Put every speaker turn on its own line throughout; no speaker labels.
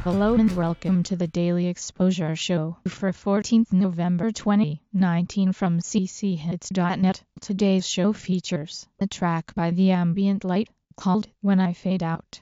Hello and welcome to the Daily Exposure Show for 14th November 2019 from cchits.net. Today's show features a track by The Ambient Light called When I Fade Out.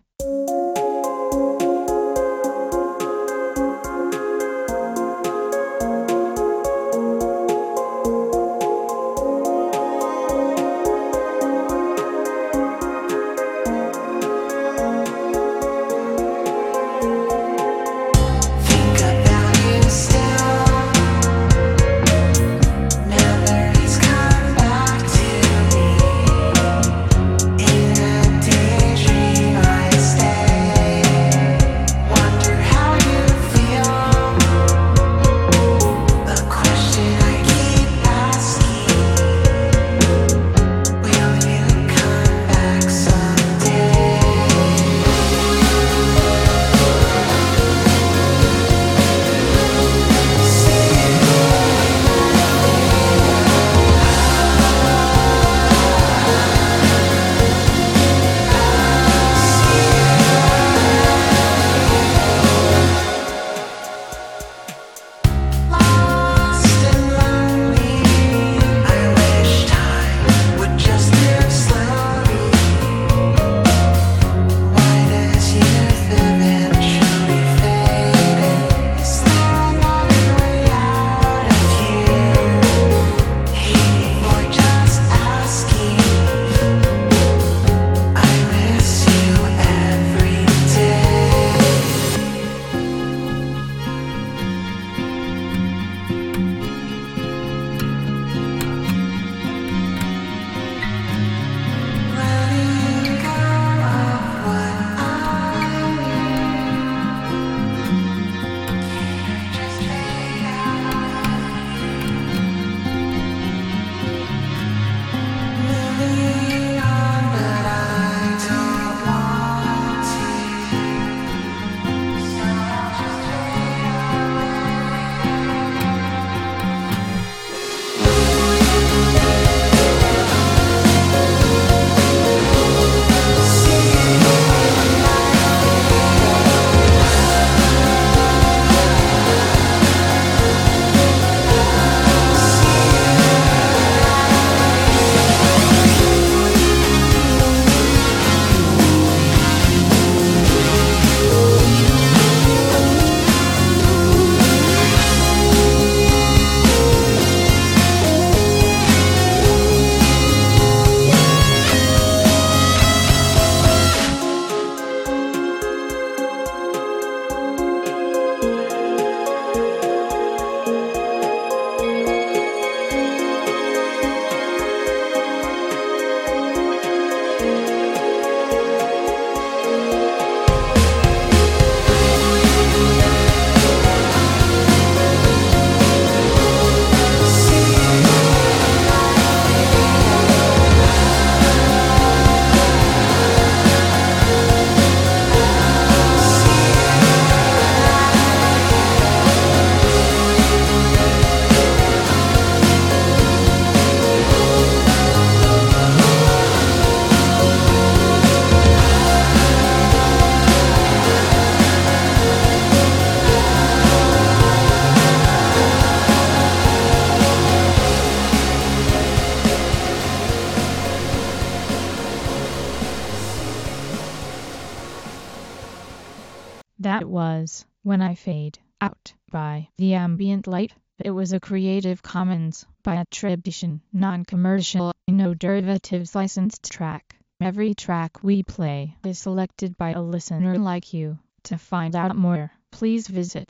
That was When I Fade Out by The Ambient Light. It was a Creative Commons by attribution, non-commercial, no derivatives licensed track. Every track we play is selected by a listener like you. To find out more, please visit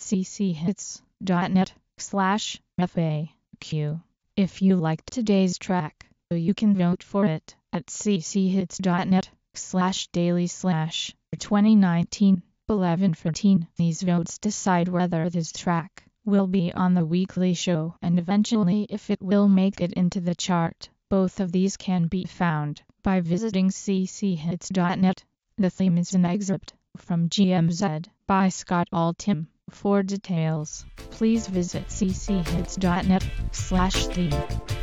cchits.net/FAQ. If you liked today's track, you can vote for it at cchits.net/daily/2019. 11:14. These votes decide whether this track will be on the weekly show and eventually if it will make it into the chart. Both of these can be found by visiting cchits.net. The theme is an excerpt from GMZ by Scott Altham. For details, please visit cchits.net/theme.